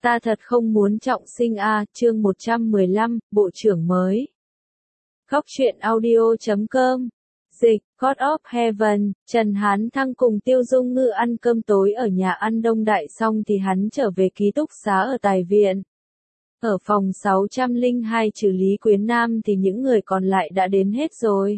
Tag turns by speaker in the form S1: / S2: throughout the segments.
S1: Ta thật không muốn trọng sinh a, chương 115, Bộ trưởng mới. Góc truyện audio.com. Dịch, God of Heaven, Trần Hán Thăng cùng Tiêu Dung Ngư ăn cơm tối ở nhà ăn Đông Đại xong thì hắn trở về ký túc xá ở Tài Viện. Ở phòng 602 trừ Lý Quyến Nam thì những người còn lại đã đến hết rồi.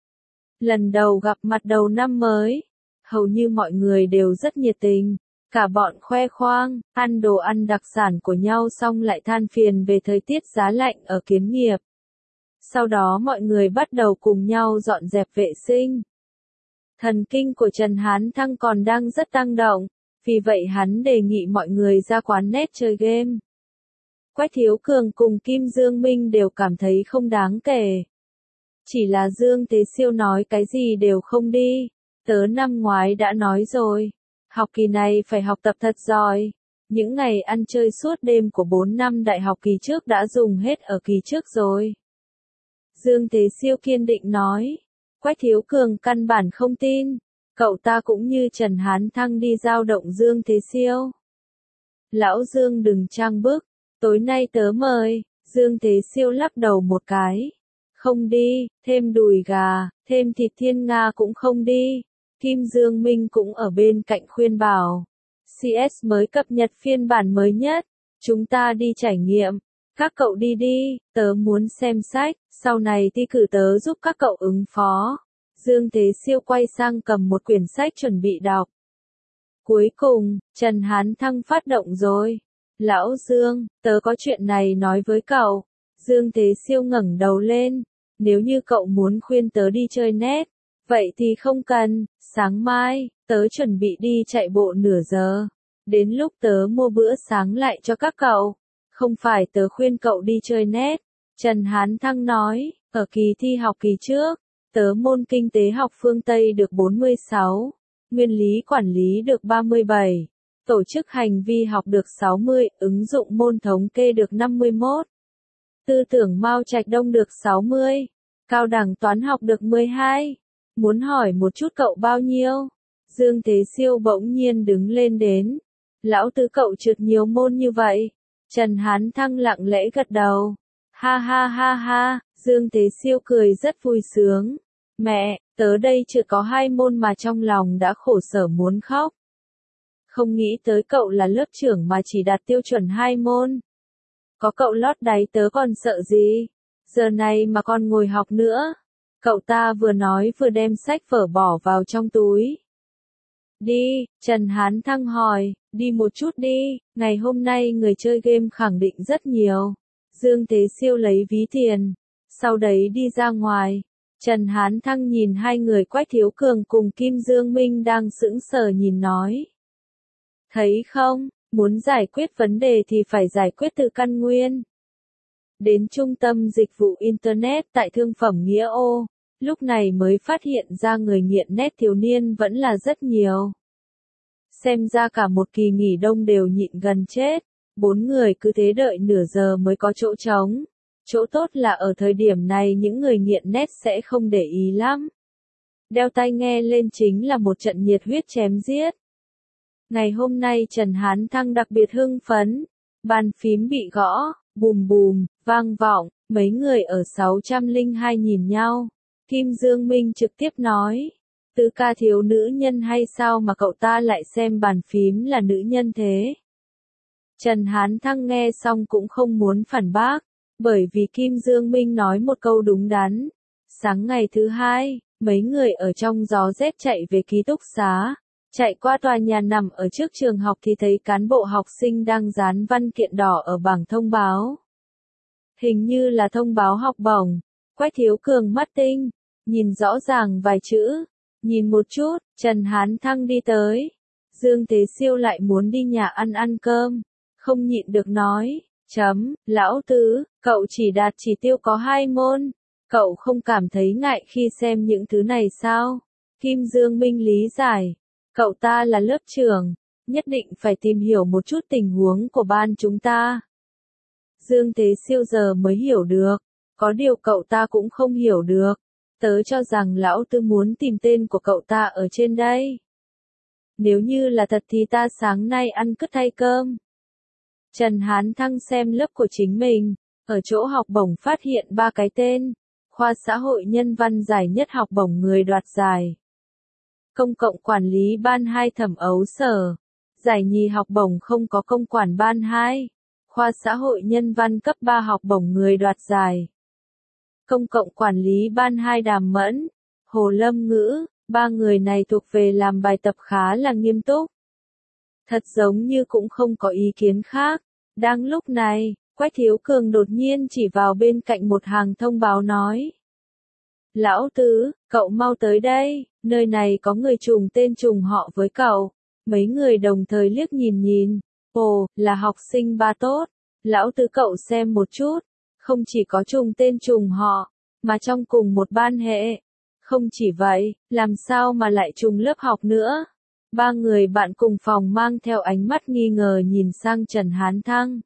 S1: Lần đầu gặp mặt đầu năm mới, hầu như mọi người đều rất nhiệt tình. Cả bọn khoe khoang, ăn đồ ăn đặc sản của nhau xong lại than phiền về thời tiết giá lạnh ở Kiến Nghiệp. Sau đó mọi người bắt đầu cùng nhau dọn dẹp vệ sinh. Thần kinh của Trần Hán Thăng còn đang rất tăng động, vì vậy hắn đề nghị mọi người ra quán net chơi game. Quách Thiếu Cường cùng Kim Dương Minh đều cảm thấy không đáng kể. Chỉ là Dương Tế Siêu nói cái gì đều không đi, tớ năm ngoái đã nói rồi. Học kỳ này phải học tập thật giỏi. Những ngày ăn chơi suốt đêm của 4 năm đại học kỳ trước đã dùng hết ở kỳ trước rồi. Dương Thế Siêu kiên định nói. Quách Thiếu Cường căn bản không tin. Cậu ta cũng như Trần Hán Thăng đi dao động Dương Thế Siêu. Lão Dương đừng trang bức. Tối nay tớ mời. Dương Thế Siêu lắc đầu một cái. Không đi, thêm đùi gà, thêm thịt thiên nga cũng không đi. Kim Dương Minh cũng ở bên cạnh khuyên bảo. CS mới cập nhật phiên bản mới nhất. Chúng ta đi trải nghiệm. Các cậu đi đi, tớ muốn xem sách, sau này thi cử tớ giúp các cậu ứng phó. Dương Thế Siêu quay sang cầm một quyển sách chuẩn bị đọc. Cuối cùng, Trần Hán Thăng phát động rồi. Lão Dương, tớ có chuyện này nói với cậu. Dương Thế Siêu ngẩng đầu lên. Nếu như cậu muốn khuyên tớ đi chơi net, vậy thì không cần, sáng mai, tớ chuẩn bị đi chạy bộ nửa giờ. Đến lúc tớ mua bữa sáng lại cho các cậu. Không phải tớ khuyên cậu đi chơi net. Trần Hán Thăng nói, ở kỳ thi học kỳ trước, tớ môn kinh tế học phương Tây được 46, nguyên lý quản lý được 37, tổ chức hành vi học được 60, ứng dụng môn thống kê được 51, tư tưởng Mao Trạch Đông được 60, cao đẳng toán học được 12. Muốn hỏi một chút cậu bao nhiêu? Dương Thế Siêu bỗng nhiên đứng lên đến. Lão tứ cậu trượt nhiều môn như vậy. Trần Hán Thăng lặng lẽ gật đầu. Ha ha ha ha, Dương Thế Siêu cười rất vui sướng. Mẹ, tớ đây trượt có 2 môn mà trong lòng đã khổ sở muốn khóc. Không nghĩ tới cậu là lớp trưởng mà chỉ đạt tiêu chuẩn 2 môn. Có cậu lót đáy tớ còn sợ gì? Giờ này mà còn ngồi học nữa. Cậu ta vừa nói vừa đem sách vở bỏ vào trong túi. Đi, Trần Hán Thăng hỏi, đi một chút đi, ngày hôm nay người chơi game khẳng định rất nhiều. Dương Thế Siêu lấy ví tiền, sau đấy đi ra ngoài. Trần Hán Thăng nhìn hai người Quách Thiếu Cường cùng Kim Dương Minh đang sững sờ nhìn nói. Thấy không, muốn giải quyết vấn đề thì phải giải quyết từ căn nguyên. Đến trung tâm dịch vụ Internet tại thương phẩm Nghĩa Ô. Lúc này mới phát hiện ra người nghiện net thiếu niên vẫn là rất nhiều. Xem ra cả một kỳ nghỉ đông đều nhịn gần chết. 4 người cứ thế đợi nửa giờ mới có chỗ trống. Chỗ tốt là ở thời điểm này những người nghiện net sẽ không để ý lắm. Đeo tai nghe lên chính là một trận nhiệt huyết chém giết. Ngày hôm nay Trần Hán Thăng đặc biệt hưng phấn. Bàn phím bị gõ, bùm bùm, vang vọng, mấy người ở 602 nhìn nhau. Kim Dương Minh trực tiếp nói, Tứ ca thiếu nữ nhân hay sao mà cậu ta lại xem bàn phím là nữ nhân thế? Trần Hán Thăng nghe xong cũng không muốn phản bác, bởi vì Kim Dương Minh nói một câu đúng đắn. Sáng ngày thứ hai, mấy người ở trong gió rét chạy về ký túc xá, chạy qua tòa nhà nằm ở trước trường học thì thấy cán bộ học sinh đang dán văn kiện đỏ ở bảng thông báo. Hình như là thông báo học bổng. Quách Thiếu Cường mắt tinh, nhìn rõ ràng vài chữ, nhìn một chút, Trần Hán Thăng đi tới. Dương Thế Siêu lại muốn đi nhà ăn cơm, không nhịn được nói, lão tứ, cậu chỉ đạt chỉ tiêu có 2 môn, cậu không cảm thấy ngại khi xem những thứ này sao? Kim Dương Minh lý giải, cậu ta là lớp trưởng, nhất định phải tìm hiểu một chút tình huống của ban chúng ta. Dương Thế Siêu giờ mới hiểu được. Có điều cậu ta cũng không hiểu được. Tớ cho rằng lão tứ muốn tìm tên của cậu ta ở trên đây. Nếu như là thật thì ta sáng nay ăn cứt thay cơm. Trần Hán Thăng xem lớp của chính mình, ở chỗ học bổng phát hiện 3 cái tên. Khoa xã hội nhân văn giải nhất học bổng người đoạt giải. Công cộng quản lý ban 2 Thẩm Ấu Sở. Giải nhì học bổng không có công quản ban 2. Khoa xã hội nhân văn cấp 3 học bổng người đoạt giải. Công cộng quản lý ban 2 Đàm Mẫn, Hồ Lâm Ngữ, 3 người này thuộc về làm bài tập khá là nghiêm túc. Thật giống như cũng không có ý kiến khác. Đang lúc này, Quách Thiếu Cường đột nhiên chỉ vào bên cạnh một hàng thông báo nói. Lão Tứ, cậu mau tới đây, nơi này có người trùng tên trùng họ với cậu. Mấy người đồng thời liếc nhìn. Ồ, là học sinh Ba Tốt. Lão Tứ cậu xem một chút. Không chỉ có trùng tên trùng họ, mà trong cùng một ban hệ. Không chỉ vậy, làm sao mà lại trùng lớp học nữa. 3 người bạn cùng phòng mang theo ánh mắt nghi ngờ nhìn sang Trần Hán Thăng.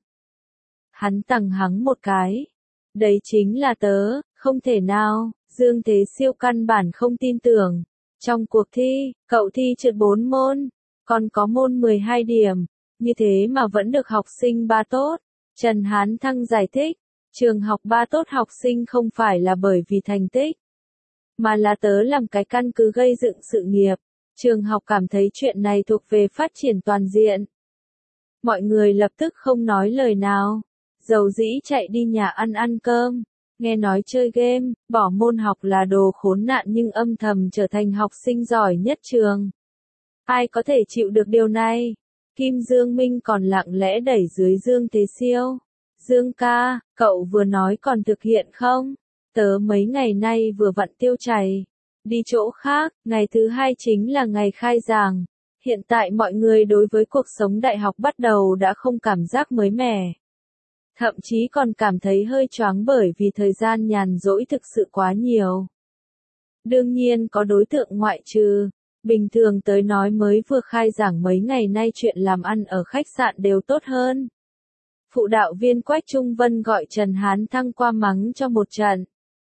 S1: Hắn tằng hắng một cái. Đấy chính là tớ, không thể nào, Dương Thế Siêu căn bản không tin tưởng. Trong cuộc thi, cậu thi trượt 4 môn, còn có môn 12 điểm, như thế mà vẫn được học sinh Ba Tốt. Trần Hán Thăng giải thích, trường học Ba Tốt học sinh không phải là bởi vì thành tích, mà là tớ làm cái căn cứ gây dựng sự nghiệp. Trường học cảm thấy chuyện này thuộc về phát triển toàn diện. Mọi người lập tức không nói lời nào. Dầu dĩ chạy đi nhà ăn cơm. Nghe nói chơi game, bỏ môn học là đồ khốn nạn nhưng âm thầm trở thành học sinh giỏi nhất trường. Ai có thể chịu được điều này? Kim Dương Minh còn lặng lẽ đẩy dưới Dương Thế Siêu. Dương ca, cậu vừa nói còn thực hiện không? Tớ mấy ngày nay vừa vặn tiêu chảy. Đi chỗ khác, ngày thứ 2 chính là ngày khai giảng. Hiện tại mọi người đối với cuộc sống đại học bắt đầu đã không cảm giác mới mẻ. Thậm chí còn cảm thấy hơi choáng bởi vì thời gian nhàn rỗi thực sự quá nhiều. Đương nhiên có đối tượng ngoại trừ. Bình thường tới nói mới vừa khai giảng mấy ngày nay chuyện làm ăn ở khách sạn đều tốt hơn. Phụ đạo viên Quách Trung Vân gọi Trần Hán Thăng qua mắng cho một trận.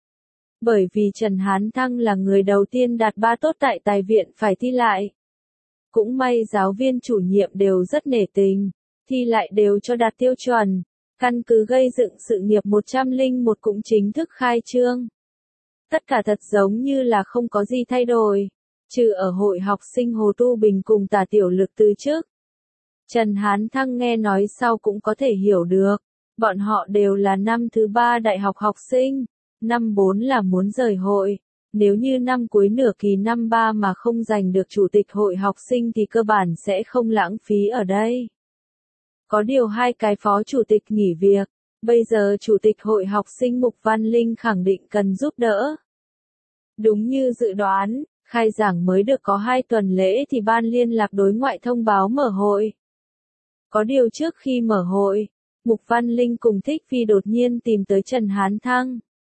S1: Bởi vì Trần Hán Thăng là người đầu tiên đạt 3 tốt tại tài viện phải thi lại. Cũng may giáo viên chủ nhiệm đều rất nể tình, thi lại đều cho đạt tiêu chuẩn. Căn cứ gây dựng sự nghiệp 101 cũng chính thức khai trương. Tất cả thật giống như là không có gì thay đổi, trừ ở hội học sinh Hồ Tu Bình cùng Tả Tiểu Lực từ trước. Trần Hán Thăng nghe nói sau cũng có thể hiểu được, bọn họ đều là năm thứ 3 đại học học sinh, năm 4 là muốn rời hội. Nếu như năm cuối nửa kỳ năm 3 mà không giành được chủ tịch hội học sinh thì cơ bản sẽ không lãng phí ở đây. Có điều 2 cái phó chủ tịch nghỉ việc, bây giờ chủ tịch hội học sinh Mục Văn Linh khẳng định cần giúp đỡ. Đúng như dự đoán, khai giảng mới được có 2 tuần lễ thì ban liên lạc đối ngoại thông báo mở hội. Có điều trước khi mở hội, Mục Văn Linh cùng Thích Phi đột nhiên tìm tới Trần Hán Thăng.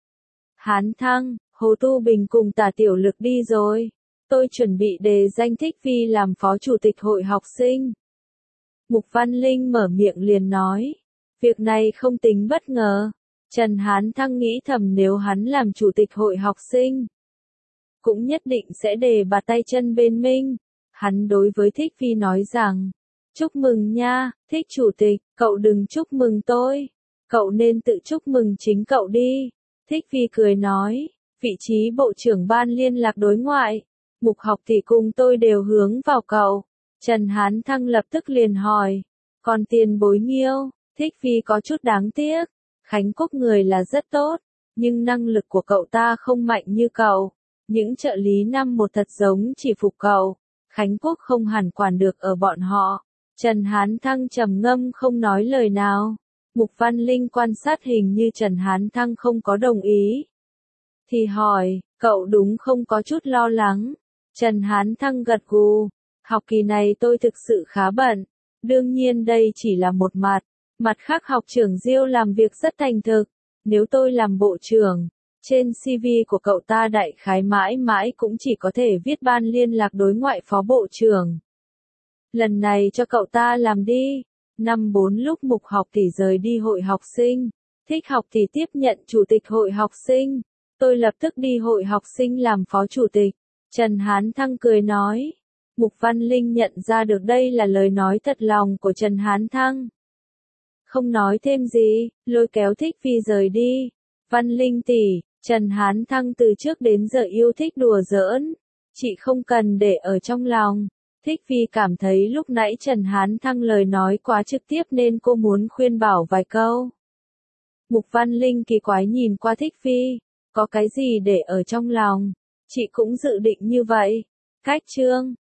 S1: Hán Thăng, Hồ Tu Bình cùng Tả Tiểu Lực đi rồi. Tôi chuẩn bị đề danh Thích Phi làm phó chủ tịch hội học sinh. Mục Văn Linh mở miệng liền nói. Việc này không tính bất ngờ. Trần Hán Thăng nghĩ thầm nếu hắn làm chủ tịch hội học sinh, cũng nhất định sẽ đề bạt tay chân bên mình. Hắn đối với Thích Phi nói rằng, chúc mừng nha, Thích chủ tịch, cậu đừng chúc mừng tôi. Cậu nên tự chúc mừng chính cậu đi. Thích Phi cười nói, vị trí bộ trưởng ban liên lạc đối ngoại, Mục học thì cùng tôi đều hướng vào cậu. Trần Hán Thăng lập tức liền hỏi, còn tiền bối Nghiêu? Thích Phi có chút đáng tiếc. Khánh Quốc người là rất tốt, nhưng năng lực của cậu ta không mạnh như cậu. Những trợ lý năm một thật giống chỉ phục cậu. Khánh Quốc không hẳn quản được ở bọn họ. Trần Hán Thăng trầm ngâm không nói lời nào. Mục Văn Linh quan sát hình như Trần Hán Thăng không có đồng ý. Thì hỏi, cậu đúng không có chút lo lắng? Trần Hán Thăng gật gù. Học kỳ này tôi thực sự khá bận. Đương nhiên đây chỉ là một mặt. Mặt khác học trưởng Diêu làm việc rất thành thực. Nếu tôi làm bộ trưởng, trên CV của cậu ta đại khái mãi mãi cũng chỉ có thể viết ban liên lạc đối ngoại phó bộ trưởng. Lần này cho cậu ta làm đi. Năm 4 lúc Mục học thì rời đi hội học sinh. Thích học thì tiếp nhận chủ tịch hội học sinh. Tôi lập tức đi hội học sinh làm phó chủ tịch. Trần Hán Thăng cười nói. Mục Văn Linh nhận ra được đây là lời nói thật lòng của Trần Hán Thăng. không nói thêm gì, lôi kéo Thích Phi rời đi. Văn Linh tỷ, Trần Hán Thăng từ trước đến giờ yêu thích đùa giỡn, chị không cần để ở trong lòng. Thích Phi cảm thấy lúc nãy Trần Hán Thăng lời nói quá trực tiếp nên cô muốn khuyên bảo vài câu. Mục Văn Linh kỳ quái nhìn qua Thích Phi, có cái gì để ở trong lòng, chị cũng dự định như vậy. Cách chương